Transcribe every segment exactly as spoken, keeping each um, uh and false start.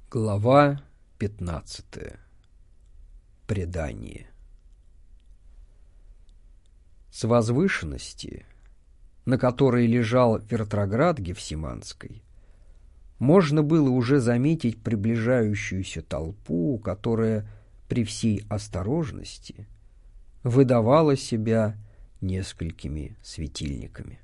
Глава пятнадцатая. Предание. С возвышенности, на которой лежал Вертроград Гефсиманской, можно было уже заметить приближающуюся толпу, которая при всей осторожности выдавала себя несколькими светильниками.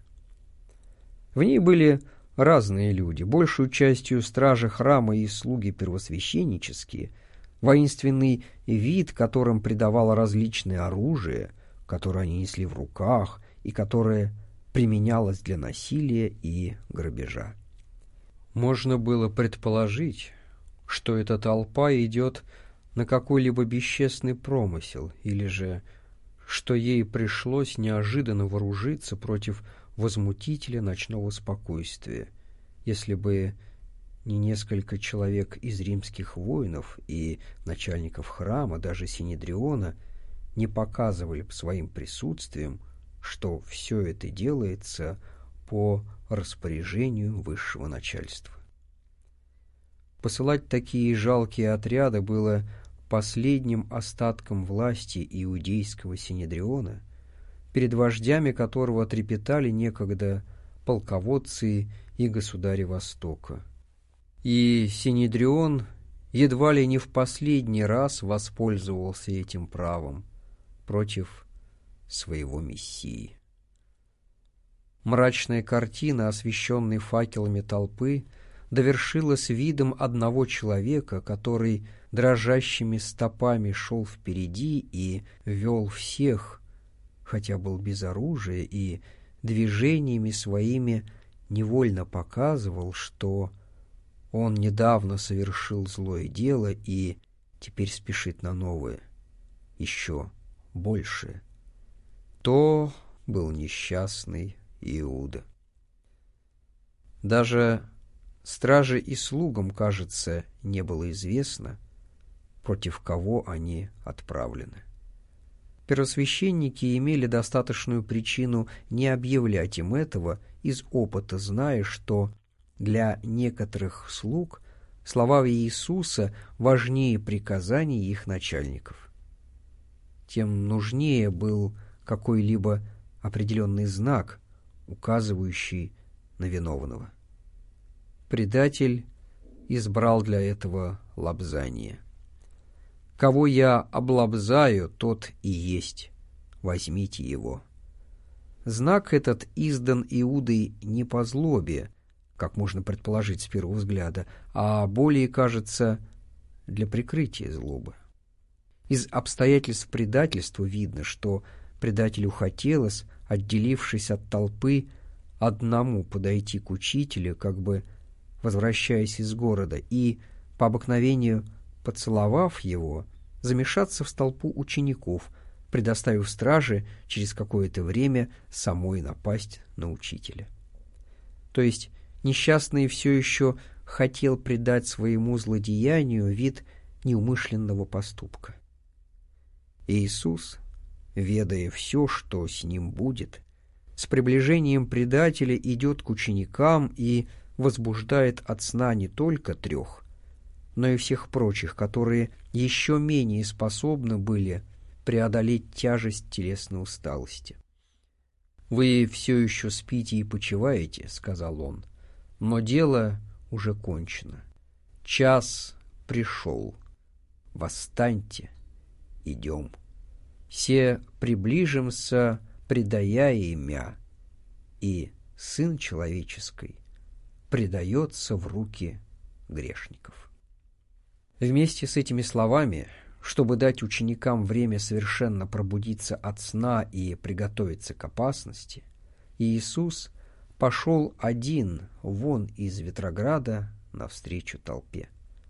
В ней были разные люди, большую частью стражи храма и слуги первосвященнические, воинственный вид, которым придавало различное оружие, которое они несли в руках и которое применялось для насилия и грабежа. Можно было предположить, что эта толпа идет на какой-либо бесчестный промысел, или же что ей пришлось неожиданно вооружиться против возмутителя ночного спокойствия, если бы не несколько человек из римских воинов и начальников храма, даже Синедриона, не показывали своим присутствием, что все это делается по распоряжению высшего начальства. Посылать такие жалкие отряды было последним остатком власти иудейского Синедриона, перед вождями которого трепетали некогда полководцы и государи Востока. И Синедрион едва ли не в последний раз воспользовался этим правом против своего мессии. Мрачная картина, освещенная факелами толпы, довершилась видом одного человека, который дрожащими стопами шел впереди и вел всех, хотя был без оружия, и движениями своими невольно показывал, что он недавно совершил злое дело и теперь спешит на новое, еще большее. То был несчастный Иуда. Даже страже и слугам, кажется, не было известно, против кого они отправлены. Первосвященники имели достаточную причину не объявлять им этого, из опыта зная, что для некоторых слуг слова Иисуса важнее приказаний их начальников. Тем нужнее был какой-либо определенный знак, указывающий на виновного. Предатель избрал для этого лобзание. «Кого я облобзаю, тот и есть. Возьмите его». Знак этот издан Иудой не по злобе, как можно предположить с первого взгляда, а более, кажется, для прикрытия злобы. Из обстоятельств предательства видно, что предателю хотелось, отделившись от толпы, одному подойти к учителю, как бы возвращаясь из города, и, по обыкновению поцеловав его, замешаться в толпу учеников, предоставив страже через какое-то время самой напасть на учителя. То есть несчастный все еще хотел придать своему злодеянию вид неумышленного поступка. Иисус, ведая все, что с ним будет, с приближением предателя идет к ученикам и возбуждает от сна не только трех, но и всех прочих, которые еще менее способны были преодолеть тяжесть телесной усталости. «Вы все еще спите и почиваете, — сказал он, — но дело уже кончено. Час пришел. Восстаньте, идем. Се приближимся, предая имя, и Сын Человеческий предается в руки грешников». Вместе с этими словами, чтобы дать ученикам время совершенно пробудиться от сна и приготовиться к опасности, Иисус пошел один вон из Вертрограда навстречу толпе.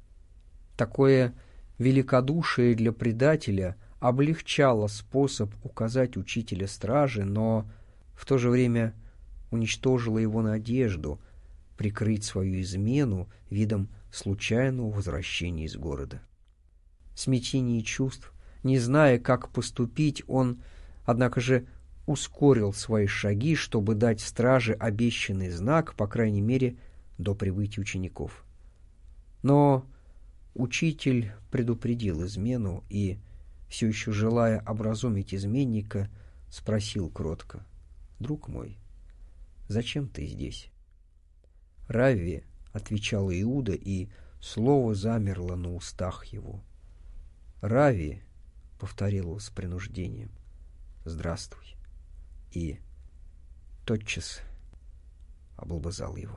Такое великодушие для предателя облегчало способ указать учителя стражи, но в то же время уничтожило его надежду прикрыть свою измену видом случайного возвращения из города. В смятении чувств, не зная, как поступить, он, однако же, ускорил свои шаги, чтобы дать страже обещанный знак, по крайней мере, до прибытия учеников. Но учитель предупредил измену и, все еще желая образумить изменника, спросил кротко: «Друг мой, зачем ты здесь?» «Равви», — отвечал Иуда, и слово замерло на устах его. «Равви», — повторил он с принуждением, — «здравствуй», и тотчас облобызал его.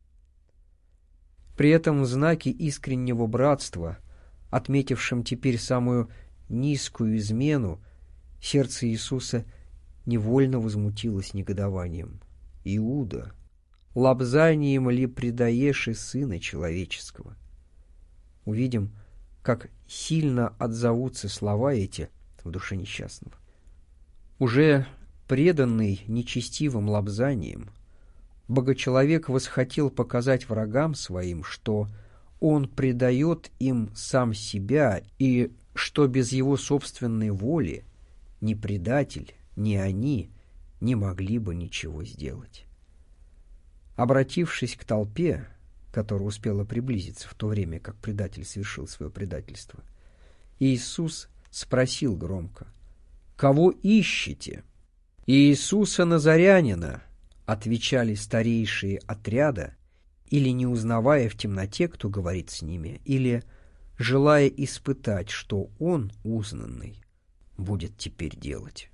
При этом в знаке искреннего братства, отметившем теперь самую низкую измену, сердце Иисуса невольно возмутилось негодованием. «Иуда, лобзанием ли предаешь и Сына Человеческого?» Увидим, как сильно отзовутся слова эти в душе несчастного. Уже преданный нечестивым лобзанием, богочеловек восхотел показать врагам своим, что он предает им сам себя и что без его собственной воли ни предатель, ни они не могли бы ничего сделать. Обратившись к толпе, которая успела приблизиться в то время, как предатель совершил свое предательство, Иисус спросил громко: «Кого ищете?» «Иисуса Назарянина», — отвечали старейшие отряда, или не узнавая в темноте, кто говорит с ними, или желая испытать, что он, узнанный, будет теперь делать.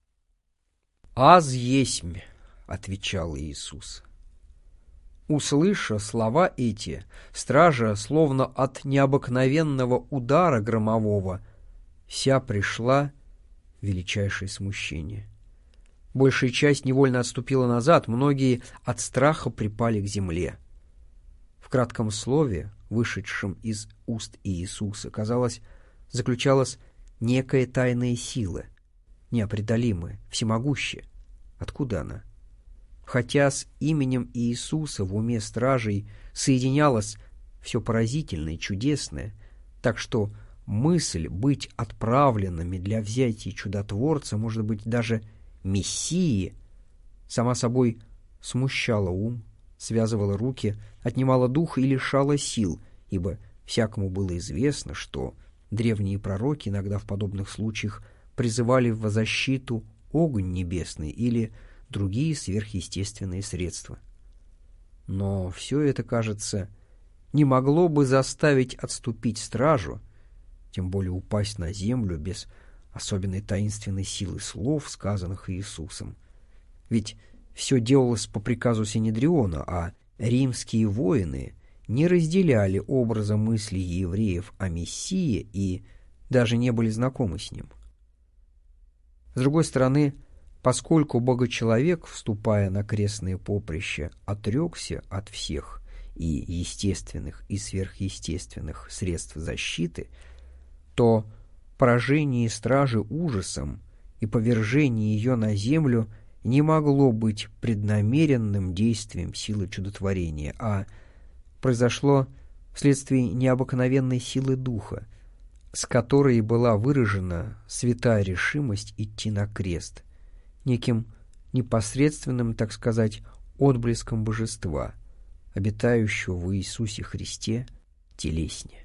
«Аз есмь», — отвечал Иисус. Услыша слова эти, стража, словно от необыкновенного удара громового, вся пришла в величайшее смущение. Большая часть невольно отступила назад, многие от страха припали к земле. В кратком слове, вышедшем из уст Иисуса, казалось, заключалась некая тайная сила, неопределимая, всемогущая. Откуда она? Хотя с именем Иисуса в уме стражей соединялось все поразительное и чудесное, так что мысль быть отправленными для взятия чудотворца, может быть, даже Мессии, сама собой смущала ум, связывала руки, отнимала дух и лишала сил, ибо всякому было известно, что древние пророки иногда в подобных случаях призывали во защиту огонь небесный или другие сверхъестественные средства. Но все это, кажется, не могло бы заставить отступить стражу, тем более упасть на землю без особенной таинственной силы слов, сказанных Иисусом. Ведь все делалось по приказу Синедриона, а римские воины не разделяли образа мыслей евреев о Мессии и даже не были знакомы с ним. С другой стороны, поскольку богочеловек, вступая на крестное поприще, отрекся от всех и естественных, и сверхъестественных средств защиты, то поражение стражи ужасом и повержение ее на землю не могло быть преднамеренным действием силы чудотворения, а произошло вследствие необыкновенной силы духа, с которой была выражена святая решимость идти на крест, неким непосредственным, так сказать, отблеском божества, обитающего в Иисусе Христе телесне.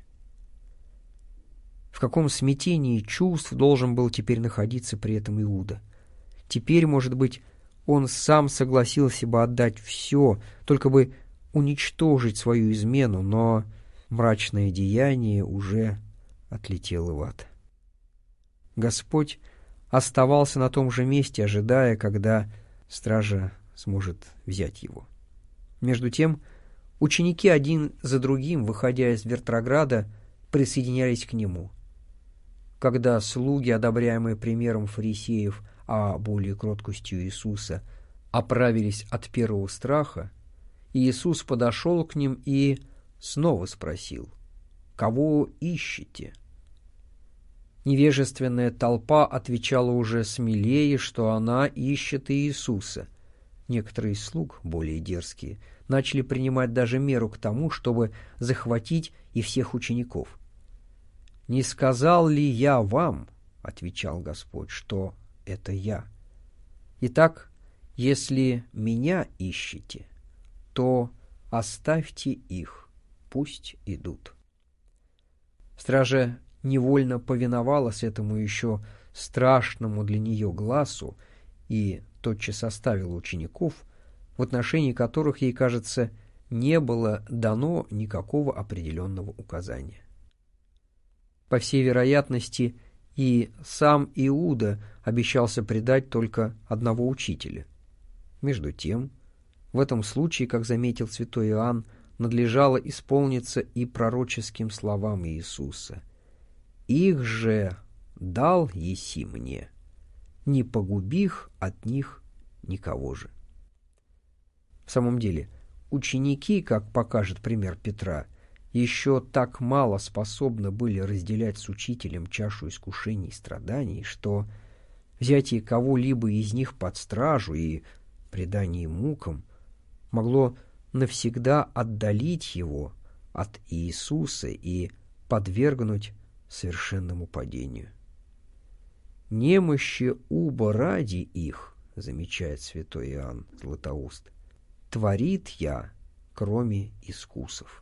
В каком смятении чувств должен был теперь находиться при этом Иуда? Теперь, может быть, он сам согласился бы отдать все, только бы уничтожить свою измену, но мрачное деяние уже отлетело в ад. Господь оставался на том же месте, ожидая, когда стража сможет взять его. Между тем, ученики один за другим, выходя из Вертрограда, присоединялись к нему. Когда слуги, одобряемые примером фарисеев, а более кроткостью Иисуса, оправились от первого страха, Иисус подошел к ним и снова спросил: «Кого ищете?» Невежественная толпа отвечала уже смелее, что она ищет Иисуса. Некоторые из слуг, более дерзкие, начали принимать даже меру к тому, чтобы захватить и всех учеников. «Не сказал ли я вам, — отвечал Господь, — что это я? Итак, если меня ищете, то оставьте их, пусть идут». Стража невольно повиновалась этому еще страшному для нее глазу и тотчас оставила учеников, в отношении которых, ей кажется, не было дано никакого определенного указания. По всей вероятности, и сам Иуда обещался предать только одного учителя. Между тем, в этом случае, как заметил святой Иоанн, надлежало исполниться и пророческим словам Иисуса: «Их же дал еси мне, не погубих от них никого же». В самом деле, ученики, как покажет пример Петра, еще так мало способны были разделять с учителем чашу искушений и страданий, что взятие кого-либо из них под стражу и предание мукам могло навсегда отдалить его от Иисуса и подвергнуть совершенному падению. «Немощи уба ради их, — замечает святой Иоанн Златоуст, — творит я, кроме искусов».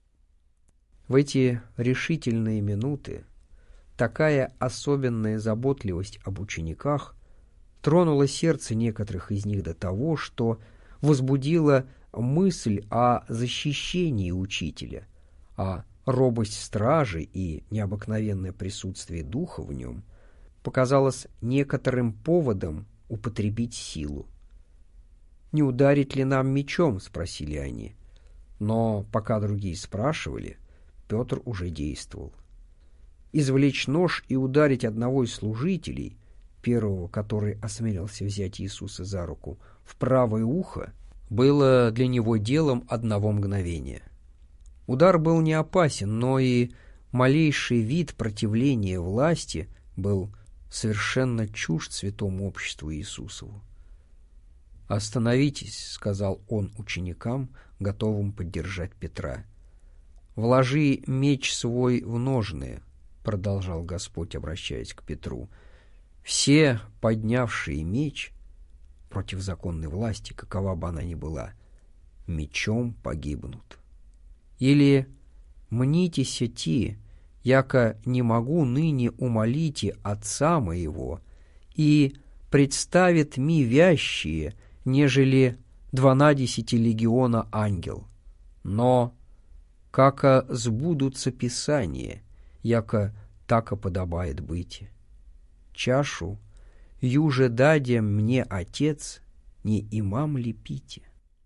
В эти решительные минуты такая особенная заботливость об учениках тронула сердце некоторых из них до того, что возбудила мысль о защищении учителя, а робость стражи и необыкновенное присутствие духа в нем показалось некоторым поводом употребить силу. «Не ударить ли нам мечом?» — спросили они. Но пока другие спрашивали, Петр уже действовал. Извлечь нож и ударить одного из служителей, первого, который осмелился взять Иисуса за руку, в правое ухо, было для него делом одного мгновения. Удар был не опасен, но и малейший вид противления власти был совершенно чужд святому обществу Иисусову. «Остановитесь, — сказал он ученикам, готовым поддержать Петра. — Вложи меч свой в ножны, — продолжал Господь, обращаясь к Петру. — Все, поднявшие меч против законной власти, какова бы она ни была, мечом погибнут. Или мнитеся ти, яко не могу ныне умолите Отца моего, и представит ми вящие, нежели дванадесяти легиона ангел. Но, како сбудутся Писания, яко тако подобает быть. Чашу, юже дадем мне Отец, не имам ли пите?»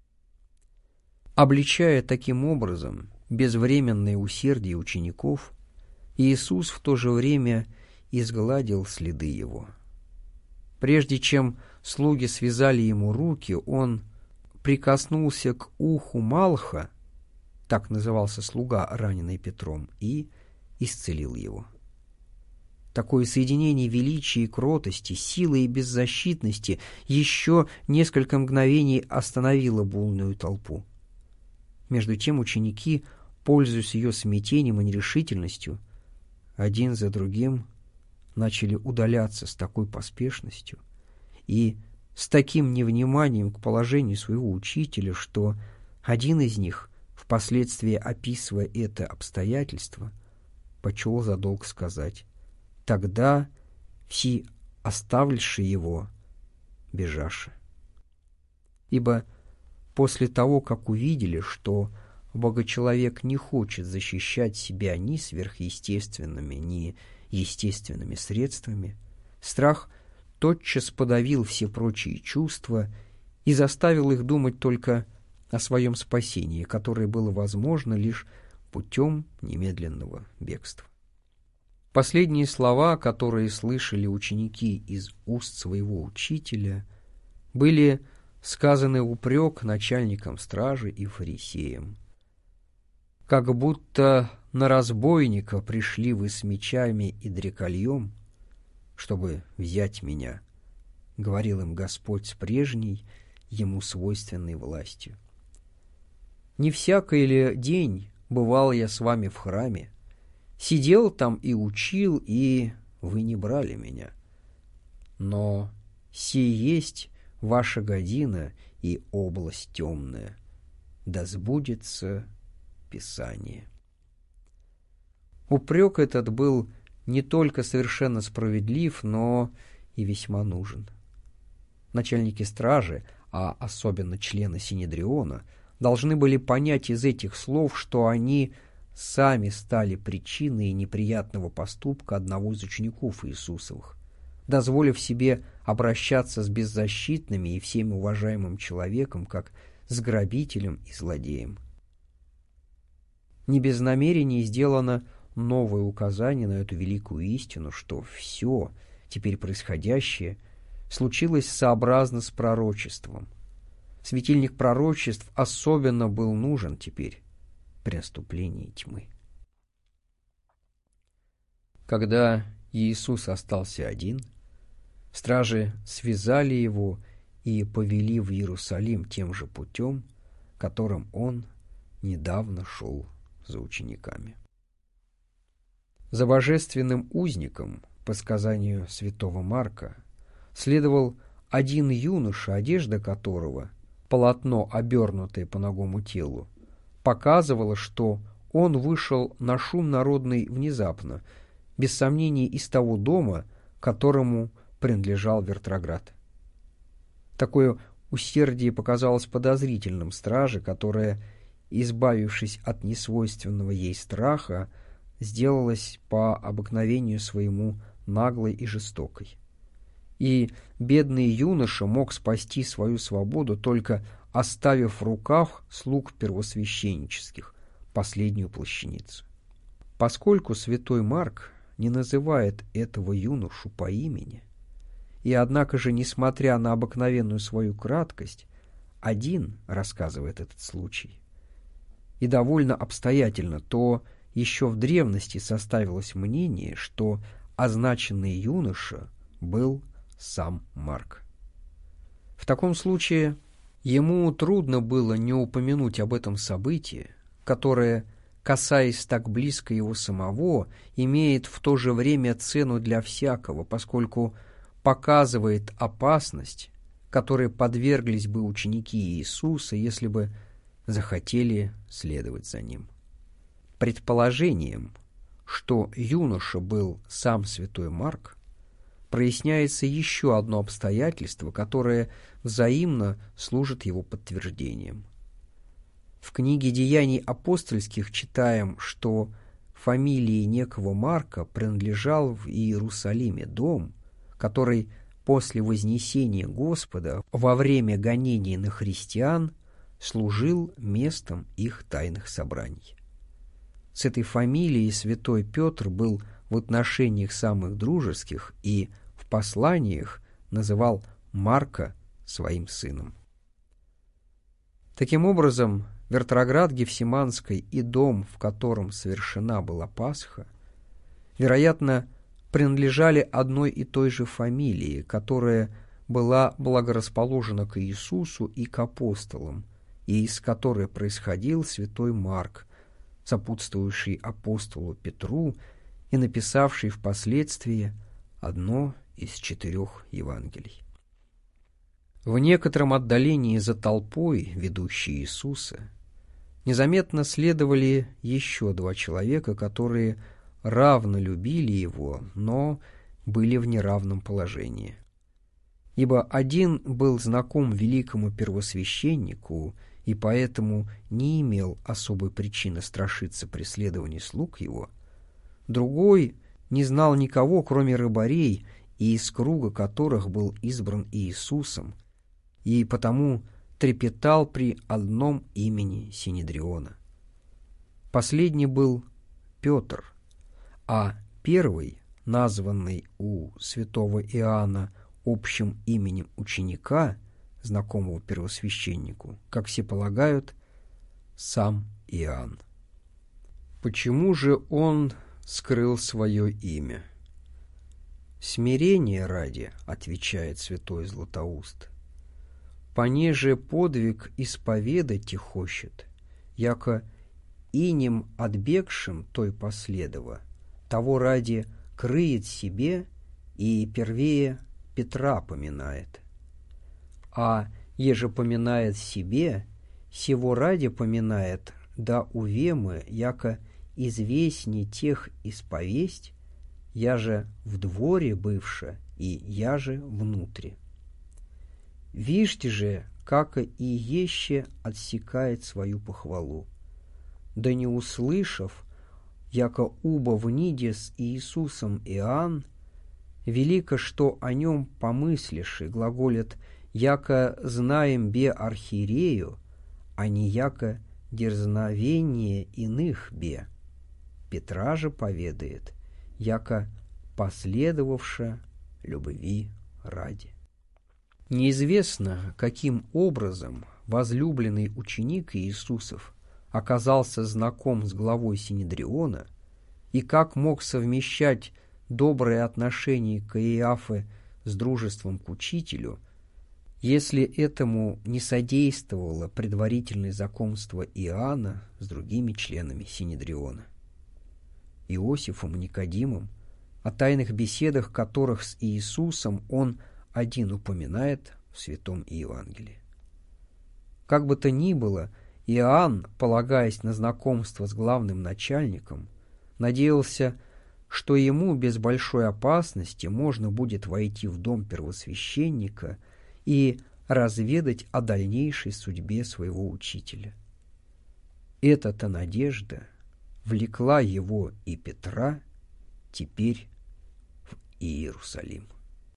Обличая таким образом безвременное усердие учеников, Иисус в то же время изгладил следы его. Прежде чем слуги связали ему руки, он прикоснулся к уху Малха, так назывался слуга, раненый Петром, и исцелил его. Такое соединение величия и кротости, силы и беззащитности еще несколько мгновений остановило бурную толпу. Между тем ученики, пользуясь ее смятением и нерешительностью, один за другим начали удаляться с такой поспешностью и с таким невниманием к положению своего учителя, что один из них, впоследствии описывая это обстоятельство, почел за долг сказать: «Тогда все оставившие его бежаши». Ибо после того, как увидели, что Богочеловек не хочет защищать себя ни сверхъестественными, ни естественными средствами, страх тотчас подавил все прочие чувства и заставил их думать только о своем спасении, которое было возможно лишь путем немедленного бегства. Последние слова, которые слышали ученики из уст своего учителя, были сказаны в упрек начальникам стражи и фарисеям. «Как будто на разбойника пришли вы с мечами и дрекольем, чтобы взять меня», — говорил им Господь с прежней ему свойственной властью. «Не всякий ли день бывал я с вами в храме, сидел там и учил, и вы не брали меня. Но сей есть ваша година и область темная, да сбудется Писание». Упрек этот был не только совершенно справедлив, но и весьма нужен. Начальники стражи, а особенно члены Синедриона, должны были понять из этих слов, что они сами стали причиной неприятного поступка одного из учеников Иисусовых, дозволив себе обращаться с беззащитными и всеми уважаемым человеком, как с грабителем и злодеем. Не без намерений сделано новое указание на эту великую истину, что все теперь происходящее случилось сообразно с пророчеством. Светильник пророчеств особенно был нужен теперь при наступлении тьмы. Когда Иисус остался один, стражи связали его и повели в Иерусалим тем же путем, которым он недавно шел за учениками. За божественным узником, по сказанию святого Марка, следовал один юноша, одежда которого, полотно, обернутое по нагому телу, показывало, что он вышел на шум народный внезапно, без сомнения из того дома, которому принадлежал Вертроград. Такое усердие показалось подозрительным страже, которая, избавившись от несвойственного ей страха, сделалась по обыкновению своему наглой и жестокой. И бедный юноша мог спасти свою свободу, только оставив в руках слуг первосвященнических последнюю плащаницу. Поскольку святой Марк не называет этого юношу по имени, и однако же, несмотря на обыкновенную свою краткость, один рассказывает этот случай, и довольно обстоятельно, то еще в древности составилось мнение, что означенный юноша был сам Марк. В таком случае ему трудно было не упомянуть об этом событии, которое, касаясь так близко его самого, имеет в то же время цену для всякого, поскольку показывает опасность, которой подверглись бы ученики Иисуса, если бы захотели следовать за ним. Предположением, что юноша был сам святой Марк, проясняется еще одно обстоятельство, которое взаимно служит его подтверждением. В книге «Деяний апостольских» читаем, что фамилии некого Марка принадлежал в Иерусалиме дом, который после вознесения Господа во время гонений на христиан служил местом их тайных собраний. С этой фамилией святой Петр был в отношениях самых дружеских и в посланиях называл Марка своим сыном. Таким образом, Вертроград Гефсиманской и дом, в котором совершена была Пасха, вероятно, принадлежали одной и той же фамилии, которая была благорасположена к Иисусу и к апостолам, и из которой происходил святой Марк, сопутствующий апостолу Петру и написавший впоследствии одно из четырех Евангелий. В некотором отдалении за толпой, ведущей Иисуса, незаметно следовали еще два человека, которые равно любили его, но были в неравном положении. Ибо один был знаком великому первосвященнику и поэтому не имел особой причины страшиться преследований слуг его, другой не знал никого, кроме рыбарей, и из круга которых был избран Иисусом, и потому трепетал при одном имени Синедриона. Последний был Петр, а первый, названный у святого Иоанна общим именем ученика, знакомого первосвященнику, как все полагают, сам Иоанн. Почему же он скрыл свое имя? «Смирение ради», — отвечает святой Златоуст, «понеже подвиг исповедать хочет, яко инем отбегшим той последова, того ради крыет себе и первее Петра поминает. А еже поминает себе, сего ради поминает, да увемы, яко известнее тех исповесть, я же в дворе бывша, и я же внутри. Вижте же, как и еще отсекает свою похвалу. Да не услышав, яко уба вниде с Иисусом Иоанн, велико, что о нем помыслишь, и глаголят, яко знаем бе архиерею, а не яко дерзновение иных бе. Петра же поведает, яко последовавша любви ради. Неизвестно, каким образом возлюбленный ученик Иисусов оказался знаком с главой Синедриона и как мог совмещать добрые отношения Каиафы с дружеством к учителю, если этому не содействовало предварительное знакомство Иоанна с другими членами Синедриона. Иосифом и Никодимом, о тайных беседах которых с Иисусом он один упоминает в Святом Евангелии. Как бы то ни было, Иоанн, полагаясь на знакомство с главным начальником, надеялся, что ему без большой опасности можно будет войти в дом первосвященника и разведать о дальнейшей судьбе своего учителя. Эта-то надежда влекла его и Петра теперь в Иерусалим.